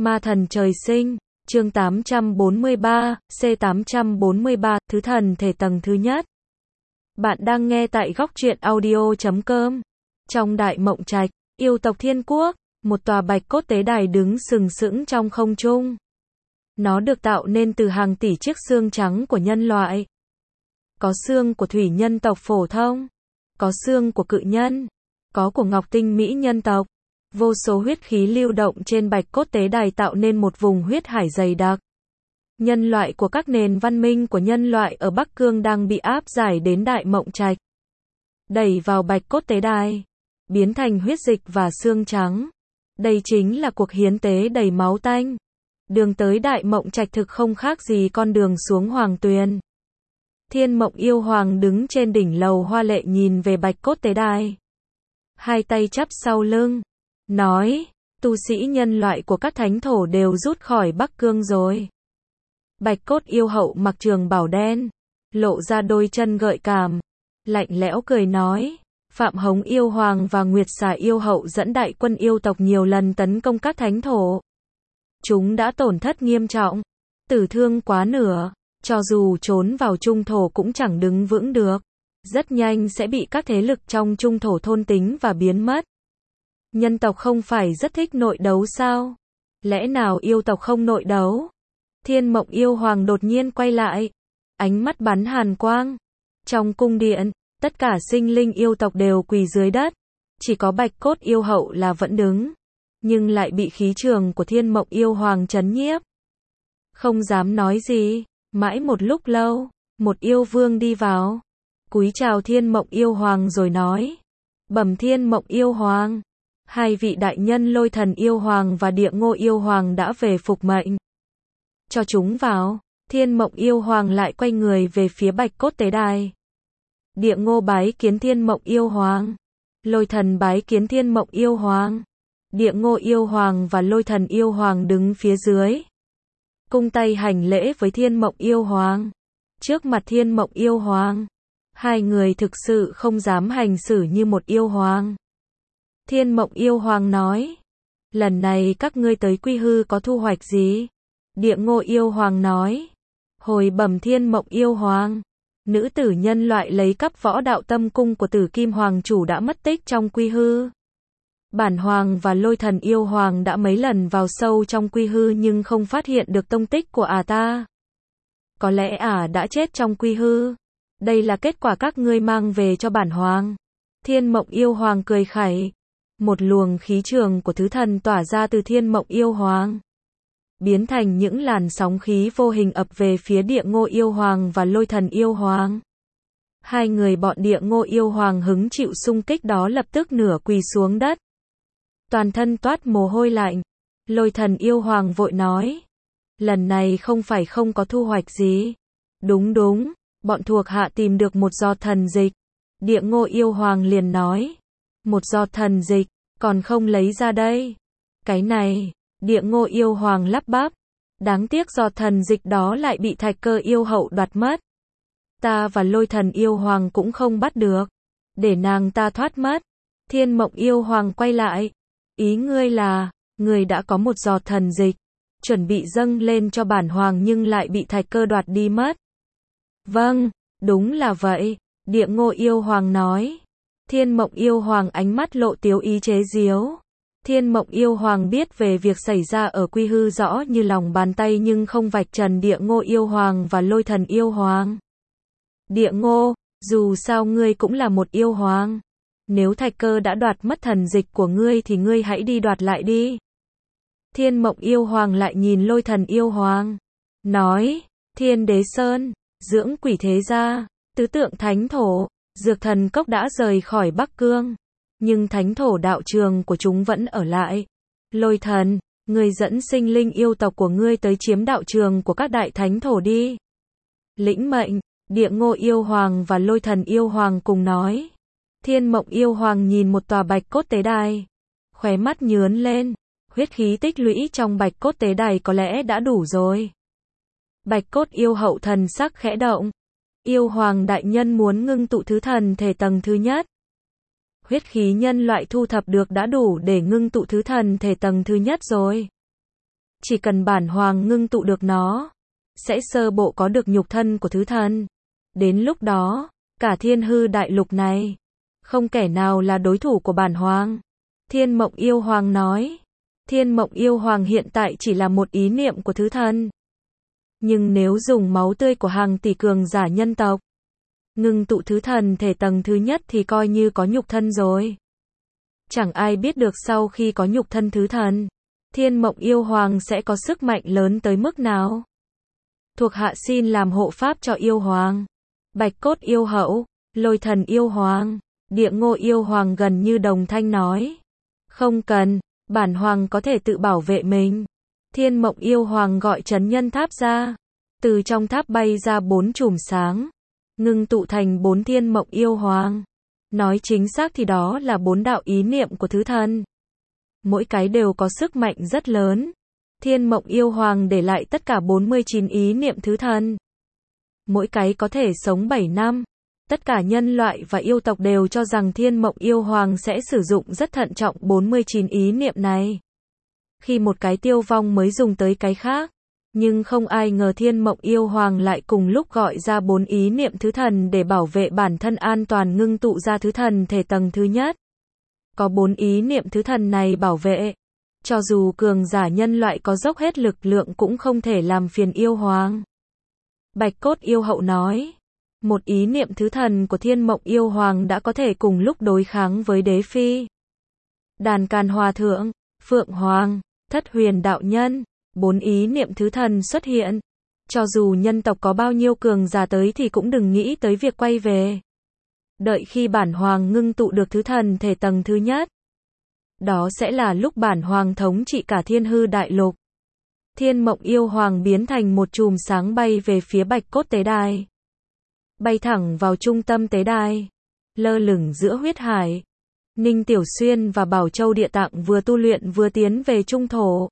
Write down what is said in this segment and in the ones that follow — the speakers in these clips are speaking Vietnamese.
Ma thần trời sinh, chương 843, C843, thứ thần thể tầng thứ nhất. Bạn đang nghe tại góc truyện audio.com. Trong đại mộng trạch, yêu tộc Thiên Quốc, một tòa bạch cốt tế đài đứng sừng sững trong không trung. Nó được tạo nên từ hàng tỷ chiếc xương trắng của nhân loại. Có xương của thủy nhân tộc phổ thông, có xương của cự nhân, có của ngọc tinh mỹ nhân tộc. Vô số huyết khí lưu động trên bạch cốt tế đài tạo nên một vùng huyết hải dày đặc. Nhân loại của các nền văn minh của nhân loại ở Bắc Cương đang bị áp giải đến đại mộng trạch. Đẩy vào bạch cốt tế đài, biến thành huyết dịch và xương trắng. Đây chính là cuộc hiến tế đầy máu tanh. Đường tới đại mộng trạch thực không khác gì con đường xuống hoàng tuyền. Thiên Mộng Yêu Hoàng đứng trên đỉnh lầu hoa lệ nhìn về bạch cốt tế đài. Hai tay chắp sau lưng, nói, tu sĩ nhân loại của các thánh thổ đều rút khỏi Bắc Cương rồi. Bạch cốt yêu hậu mặc trường bào đen, lộ ra đôi chân gợi cảm, lạnh lẽo cười nói, Phạm Hống yêu hoàng và Nguyệt Xà yêu hậu dẫn đại quân yêu tộc nhiều lần tấn công các thánh thổ. Chúng đã tổn thất nghiêm trọng, tử thương quá nửa, cho dù trốn vào trung thổ cũng chẳng đứng vững được, rất nhanh sẽ bị các thế lực trong trung thổ thôn tính và biến mất. Nhân tộc không phải rất thích nội đấu sao? Lẽ nào yêu tộc không nội đấu? Thiên Mộng Yêu Hoàng đột nhiên quay lại, ánh mắt bắn hàn quang. Trong cung điện, tất cả sinh linh yêu tộc đều quỳ dưới đất, chỉ có bạch cốt yêu hậu là vẫn đứng, nhưng lại bị khí trường của Thiên Mộng Yêu Hoàng trấn nhiếp. Không dám nói gì, mãi một lúc lâu, một yêu vương đi vào, cúi chào Thiên Mộng Yêu Hoàng rồi nói, bẩm Thiên Mộng Yêu Hoàng, hai vị đại nhân Lôi Thần Yêu Hoàng và Địa Ngô Yêu Hoàng đã về phục mệnh. Cho chúng vào. Thiên Mộng Yêu Hoàng lại quay người về phía bạch cốt tế đài. Địa Ngô bái kiến Thiên Mộng Yêu Hoàng. Lôi Thần bái kiến Thiên Mộng Yêu Hoàng. Địa Ngô Yêu Hoàng và Lôi Thần Yêu Hoàng đứng phía dưới, cung tay hành lễ với Thiên Mộng Yêu Hoàng. Trước mặt Thiên Mộng Yêu Hoàng, hai người thực sự không dám hành xử như một yêu hoàng. Thiên Mộng Yêu Hoàng nói, lần này các ngươi tới Quy Hư có thu hoạch gì? Địa Ngô Yêu Hoàng nói, hồi bẩm Thiên Mộng Yêu Hoàng, nữ tử nhân loại lấy cắp võ đạo tâm cung của Tử Kim Hoàng chủ đã mất tích trong Quy Hư. Bản Hoàng và Lôi Thần Yêu Hoàng đã mấy lần vào sâu trong Quy Hư nhưng không phát hiện được tông tích của ta. Có lẽ đã chết trong Quy Hư. Đây là kết quả các ngươi mang về cho bản Hoàng. Thiên Mộng Yêu Hoàng cười khẩy. Một luồng khí trường của thứ thần tỏa ra từ Thiên Mộng Yêu Hoàng, biến thành những làn sóng khí vô hình ập về phía Địa Ngô Yêu Hoàng và Lôi Thần Yêu Hoàng. Hai người bọn Địa Ngô Yêu Hoàng hứng chịu xung kích đó lập tức nửa quỳ xuống đất, toàn thân toát mồ hôi lạnh. Lôi Thần Yêu Hoàng vội nói, lần này không phải không có thu hoạch gì. Đúng, bọn thuộc hạ tìm được một giọt thần dịch. Địa Ngô Yêu Hoàng liền nói, một giọt thần dịch, còn không lấy ra đây. Cái này, Địa Ngô Yêu Hoàng lắp bắp, đáng tiếc giọt thần dịch đó lại bị Thạch Cơ Yêu Hậu đoạt mất. Ta và Lôi Thần Yêu Hoàng cũng không bắt được, để nàng ta thoát mất. Thiên Mộng Yêu Hoàng quay lại, ý ngươi là, ngươi đã có một giọt thần dịch, chuẩn bị dâng lên cho bản Hoàng nhưng lại bị Thạch Cơ đoạt đi mất. Vâng, đúng là vậy, Địa Ngô Yêu Hoàng nói. Thiên Mộng Yêu Hoàng ánh mắt lộ tiếu ý chế giễu. Thiên Mộng Yêu Hoàng biết về việc xảy ra ở Quy Hư rõ như lòng bàn tay nhưng không vạch trần Địa Ngô Yêu Hoàng và Lôi Thần Yêu Hoàng. Địa Ngô, dù sao ngươi cũng là một yêu hoàng. Nếu Thạch Cơ đã đoạt mất thần dịch của ngươi thì ngươi hãy đi đoạt lại đi. Thiên Mộng Yêu Hoàng lại nhìn Lôi Thần Yêu Hoàng, nói, Thiên Đế Sơn, dưỡng quỷ thế gia, tứ tượng thánh thổ, dược thần cốc đã rời khỏi Bắc Cương, nhưng thánh thổ đạo trường của chúng vẫn ở lại. Lôi Thần, ngươi dẫn sinh linh yêu tộc của ngươi tới chiếm đạo trường của các đại thánh thổ đi. Lĩnh mệnh. Địa Ngô Yêu Hoàng và Lôi Thần Yêu Hoàng cùng nói. Thiên Mộng Yêu Hoàng nhìn một tòa bạch cốt tế đài, khóe mắt nhướn lên, huyết khí tích lũy trong bạch cốt tế đài có lẽ đã đủ rồi. Bạch cốt yêu hậu thần sắc khẽ động. Yêu Hoàng đại nhân muốn ngưng tụ thứ thần thể tầng thứ nhất. Huyết khí nhân loại thu thập được đã đủ để ngưng tụ thứ thần thể tầng thứ nhất rồi. Chỉ cần bản hoàng ngưng tụ được nó, sẽ sơ bộ có được nhục thân của thứ thần. Đến lúc đó, cả thiên hư đại lục này, không kẻ nào là đối thủ của bản hoàng. Thiên Mộng Yêu Hoàng nói. Thiên Mộng Yêu Hoàng hiện tại chỉ là một ý niệm của thứ thần. Nhưng nếu dùng máu tươi của hàng tỷ cường giả nhân tộc, ngưng tụ thứ thần thể tầng thứ nhất thì coi như có nhục thân rồi. Chẳng ai biết được sau khi có nhục thân thứ thần, Thiên Mộng Yêu Hoàng sẽ có sức mạnh lớn tới mức nào. Thuộc hạ xin làm hộ pháp cho yêu hoàng. Bạch Cốt Yêu Hậu, Lôi Thần Yêu Hoàng, Địa Ngô Yêu Hoàng gần như đồng thanh nói. Không cần, bản hoàng có thể tự bảo vệ mình. Thiên Mộng Yêu Hoàng gọi trấn nhân tháp ra. Từ trong tháp bay ra 4 chùm sáng, ngưng tụ thành 4 Thiên Mộng Yêu Hoàng. Nói chính xác thì đó là 4 đạo ý niệm của thứ thần. Mỗi cái đều có sức mạnh rất lớn. Thiên Mộng Yêu Hoàng để lại tất cả 49 ý niệm thứ thần. Mỗi cái có thể sống 7 năm. Tất cả nhân loại và yêu tộc đều cho rằng Thiên Mộng Yêu Hoàng sẽ sử dụng rất thận trọng 49 ý niệm này. Khi một cái tiêu vong mới dùng tới cái khác. Nhưng không ai ngờ Thiên Mộng Yêu Hoàng lại cùng lúc gọi ra 4 ý niệm thứ thần để bảo vệ bản thân an toàn, ngưng tụ ra thứ thần thể tầng thứ nhất. Có 4 ý niệm thứ thần này bảo vệ, cho dù cường giả nhân loại có dốc hết lực lượng cũng không thể làm phiền yêu hoàng. Bạch Cốt Yêu Hậu nói, một ý niệm thứ thần của Thiên Mộng Yêu Hoàng đã có thể cùng lúc đối kháng với Đế Phi, Đàn Càn Hòa Thượng, Phượng Hoàng, Thất Huyền Đạo Nhân. 4 ý niệm thứ thần xuất hiện. Cho dù nhân tộc có bao nhiêu cường giả tới thì cũng đừng nghĩ tới việc quay về. Đợi khi bản hoàng ngưng tụ được thứ thần thể tầng thứ nhất, đó sẽ là lúc bản hoàng thống trị cả thiên hư đại lục. Thiên Mộng Yêu Hoàng biến thành một chùm sáng bay về phía Bạch Cốt Tế Đài. Bay thẳng vào trung tâm tế đài, lơ lửng giữa huyết hải. Ninh Tiểu Xuyên và Bảo Châu Địa Tạng vừa tu luyện vừa tiến về trung thổ.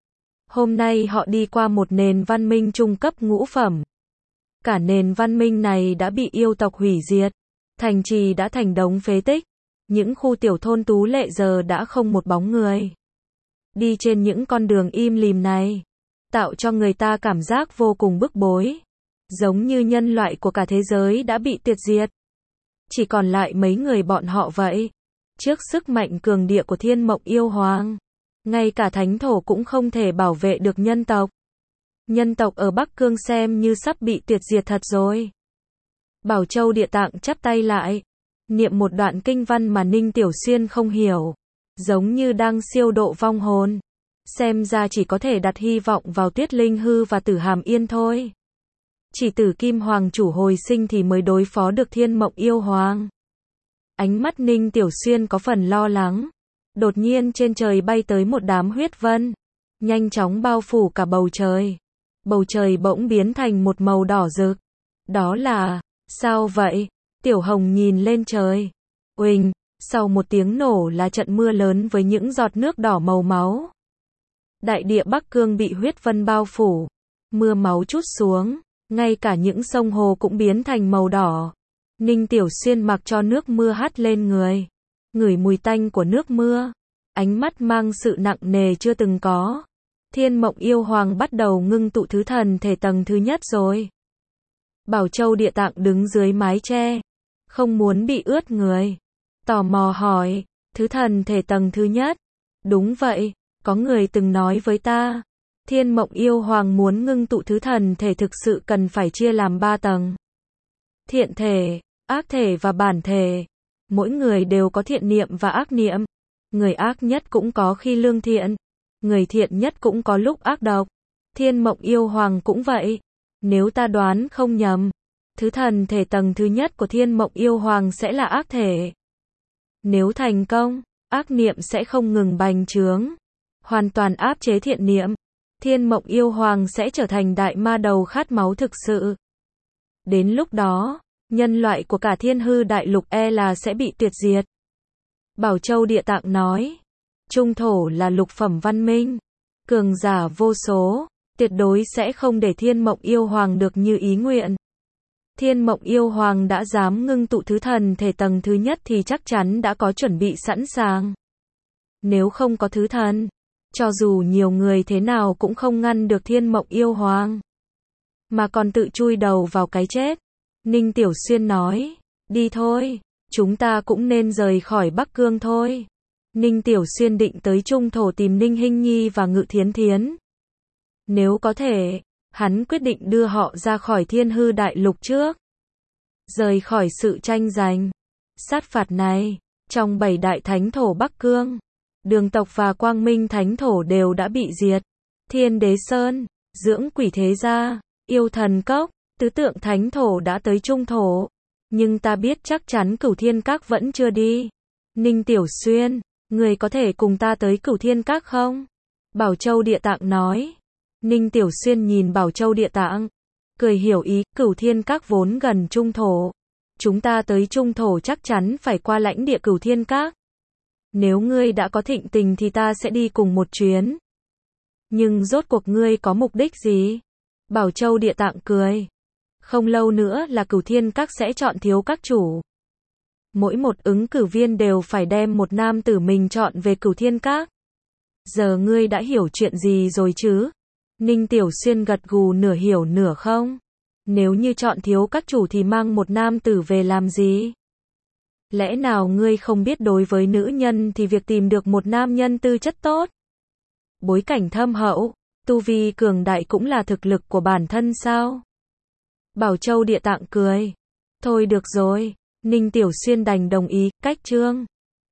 Hôm nay họ đi qua một nền văn minh trung cấp ngũ phẩm. Cả nền văn minh này đã bị yêu tộc hủy diệt. Thành trì đã thành đống phế tích. Những khu tiểu thôn tú lệ giờ đã không một bóng người. Đi trên những con đường im lìm này, tạo cho người ta cảm giác vô cùng bức bối. Giống như nhân loại của cả thế giới đã bị tuyệt diệt. Chỉ còn lại mấy người bọn họ vậy. Trước sức mạnh cường địa của Thiên Mộng Yêu Hoàng, ngay cả thánh thổ cũng không thể bảo vệ được nhân tộc. Nhân tộc ở Bắc Cương xem như sắp bị tuyệt diệt thật rồi. Bảo Châu Địa Tạng chắp tay lại, niệm một đoạn kinh văn mà Ninh Tiểu Xuyên không hiểu, giống như đang siêu độ vong hồn. Xem ra chỉ có thể đặt hy vọng vào Tuyết Linh Hư và Tử Hàm Yên thôi. Chỉ Tử Kim Hoàng chủ hồi sinh thì mới đối phó được Thiên Mộng Yêu Hoàng. Ánh mắt Ninh Tiểu Xuyên có phần lo lắng. Đột nhiên trên trời bay tới một đám huyết vân, nhanh chóng bao phủ cả bầu trời. Bầu trời bỗng biến thành một màu đỏ rực. Đó là, sao vậy? Tiểu Hồng nhìn lên trời. Uỳnh, sau một tiếng nổ là trận mưa lớn với những giọt nước đỏ màu máu. Đại địa Bắc Cương bị huyết vân bao phủ. Mưa máu trút xuống, ngay cả những sông hồ cũng biến thành màu đỏ. Ninh Tiểu Xuyên mặc cho nước mưa hắt lên người. Ngửi mùi tanh của nước mưa. Ánh mắt mang sự nặng nề chưa từng có. Thiên Mộng Yêu Hoàng bắt đầu ngưng tụ thứ thần thể tầng thứ nhất rồi. Bảo Châu Địa Tạng đứng dưới mái che, không muốn bị ướt người. Tò mò hỏi, thứ thần thể tầng thứ nhất? Đúng vậy, có người từng nói với ta. Thiên Mộng Yêu Hoàng muốn ngưng tụ thứ thần thể thực sự cần phải chia làm 3 tầng. Thiện thể, ác thể và bản thể. Mỗi người đều có thiện niệm và ác niệm. Người ác nhất cũng có khi lương thiện. Người thiện nhất cũng có lúc ác độc. Thiên Mộng Yêu Hoàng cũng vậy. Nếu ta đoán không nhầm, thứ thần thể tầng thứ nhất của Thiên Mộng Yêu Hoàng sẽ là ác thể. Nếu thành công, ác niệm sẽ không ngừng bành trướng, hoàn toàn áp chế thiện niệm. Thiên Mộng Yêu Hoàng sẽ trở thành đại ma đầu khát máu thực sự. Đến lúc đó, nhân loại của cả thiên hư đại lục là sẽ bị tuyệt diệt. Bảo Châu Địa Tạng nói, trung thổ là lục phẩm văn minh, cường giả vô số, tuyệt đối sẽ không để Thiên Mộng Yêu Hoàng được như ý nguyện. Thiên Mộng Yêu Hoàng đã dám ngưng tụ thứ thần thể tầng thứ nhất thì chắc chắn đã có chuẩn bị sẵn sàng. Nếu không có thứ thần, Cho dù nhiều người thế nào cũng không ngăn được Thiên Mộng Yêu Hoàng. Mà còn tự chui đầu vào cái chết. Ninh Tiểu Xuyên nói, đi thôi, chúng ta cũng nên rời khỏi Bắc Cương thôi. Ninh Tiểu Xuyên định tới Trung Thổ tìm Ninh Hinh Nhi và Ngự Thiến Thiến. Nếu có thể, hắn quyết định đưa họ ra khỏi Thiên Hư Đại Lục trước. Rời khỏi sự tranh giành, sát phạt này, trong 7 đại thánh thổ Bắc Cương, Đường tộc và Quang Minh thánh thổ đều đã bị diệt. Thiên Đế Sơn, Dưỡng Quỷ Thế Gia, Yêu Thần Cốc, Tứ Tượng Thánh Thổ đã tới Trung Thổ. Nhưng ta biết chắc chắn Cửu Thiên Các vẫn chưa đi. Ninh Tiểu Xuyên, người có thể cùng ta tới Cửu Thiên Các không? Bảo Châu Địa Tạng nói. Ninh Tiểu Xuyên nhìn Bảo Châu Địa Tạng, cười hiểu ý, Cửu Thiên Các vốn gần Trung Thổ. Chúng ta tới Trung Thổ chắc chắn phải qua lãnh địa Cửu Thiên Các. Nếu ngươi đã có thịnh tình thì ta sẽ đi cùng một chuyến. Nhưng rốt cuộc ngươi có mục đích gì? Bảo Châu Địa Tạng cười. Không lâu nữa là Cửu Thiên Các sẽ chọn thiếu các chủ. Mỗi một ứng cử viên đều phải đem một nam tử mình chọn về Cửu Thiên Các. Giờ ngươi đã hiểu chuyện gì rồi chứ? Ninh Tiểu Xuyên gật gù nửa hiểu nửa không. Nếu như chọn thiếu các chủ thì mang một nam tử về làm gì? Lẽ nào ngươi không biết đối với nữ nhân thì việc tìm được một nam nhân tư chất tốt, bối cảnh thâm hậu, tu vi cường đại cũng là thực lực của bản thân sao? Bảo Châu Địa Tạng cười. Thôi được rồi, Ninh Tiểu Xuyên đành đồng ý, cách chương.